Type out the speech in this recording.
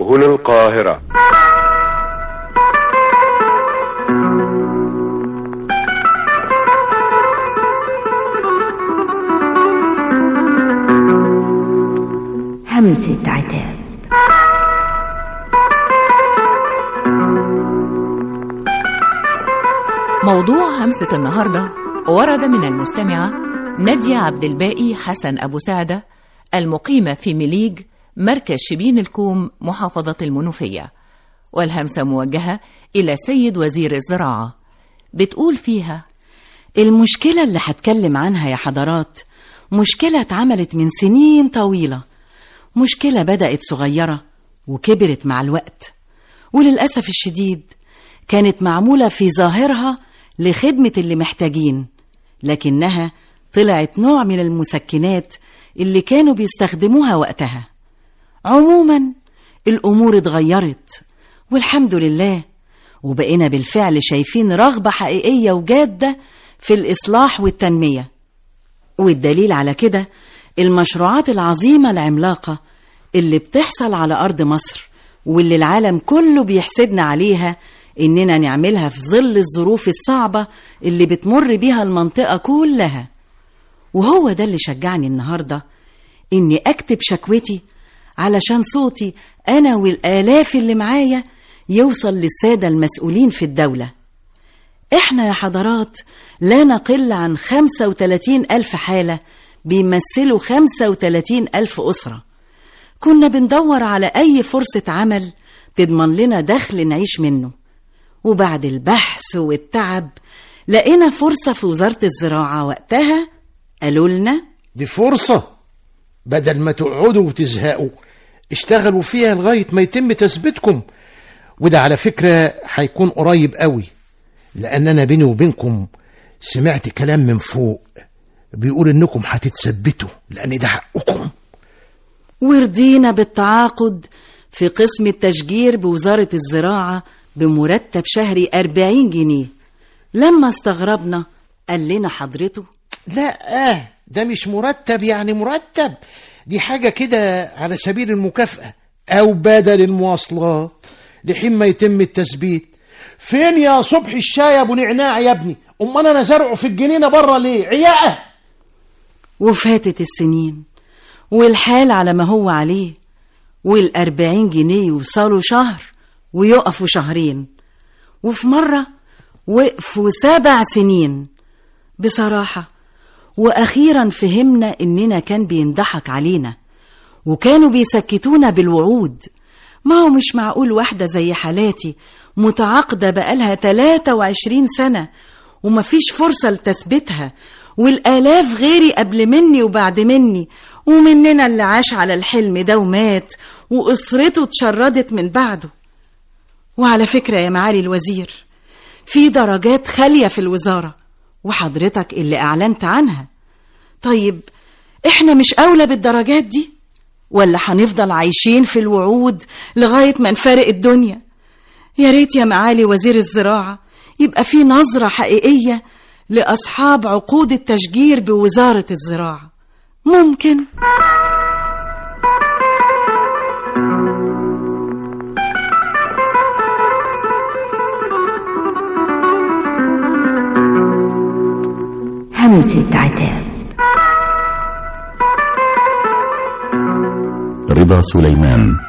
هنا القاهرة. همسة عتاب. موضوع همسة النهاردة ورد من المستمعة نادية عبد الباقي حسن أبو سعدة، المقيمة في مليج، مركز شبين الكوم، محافظة المنوفية، والهمسة موجهة إلى سيد وزير الزراعة. بتقول فيها: المشكلة اللي هتكلم عنها يا حضرات مشكلة اتعملت من سنين طويلة، مشكلة بدأت صغيرة وكبرت مع الوقت، وللأسف الشديد كانت معمولة في ظاهرها لخدمة اللي محتاجين، لكنها طلعت نوع من المسكنات اللي كانوا بيستخدموها وقتها. عموما الأمور اتغيرت والحمد لله، وبقينا بالفعل شايفين رغبة حقيقية وجادة في الإصلاح والتنمية. والدليل على كده المشروعات العظيمة العملاقة اللي بتحصل على أرض مصر، واللي العالم كله بيحسدنا عليها إننا نعملها في ظل الظروف الصعبة اللي بتمر بيها المنطقة كلها. وهو ده اللي شجعني النهاردة إني أكتب شكوتي علشان صوتي أنا والآلاف اللي معايا يوصل للسادة المسؤولين في الدولة. إحنا يا حضرات لا نقل عن 35,000 حالة بيمثلوا 35,000 أسرة. كنا بندور على أي فرصة عمل تضمن لنا دخل نعيش منه، وبعد البحث والتعب لقينا فرصة في وزارة الزراعة. وقتها قالوا لنا: دي فرصة، بدل ما تقعدوا وتزهقوا اشتغلوا فيها لغاية ما يتم تثبيتكم. وده على فكرة هيكون قريب قوي، لأن أنا بيني وبينكم سمعت كلام من فوق بيقول إنكم هتتثبتوا، لأن ده حقكم. ورضينا بالتعاقد في قسم التشجير بوزارة الزراعة بمرتب شهري 40 جنيه. لما استغربنا قال لنا حضرته: لا ده مش مرتب، يعني مرتب دي حاجة كده على سبيل المكافأة أو بدل المواصلات لحين ما يتم التثبيت. فين يا صبح الشاي يا أبو نعناع يا ابني؟ أمال أنا زرعه في الجنينة بره ليه؟ عياقة. وفاتت السنين والحال على ما هو عليه، وال40 جنيه يوصلوا شهر ويقفوا شهرين، وفي مرة وقفوا 7 سنين. بصراحة وأخيرا فهمنا إننا كان بينضحك علينا، وكانوا بيسكتونا بالوعود. ما هو مش معقول واحدة زي حالاتي متعاقدة بقالها 23 سنة ومفيش فرصة لتثبيتها، والآلاف غيري قبل مني وبعد مني، ومننا اللي عاش على الحلم ده ومات وأسرته اتشردت من بعده. وعلى فكرة يا معالي الوزير، في درجات خالية في الوزارة وحضرتك اللي أعلنت عنها. طيب إحنا مش أولى بالدرجات دي، ولا هنفضل عايشين في الوعود لغاية ما نفارق الدنيا؟ يا ريت يا معالي وزير الزراعة يبقى في نظرة حقيقية لأصحاب عقود التشجير بوزارة الزراعة. ممكن؟ همسة عتاب. رضا سليمان.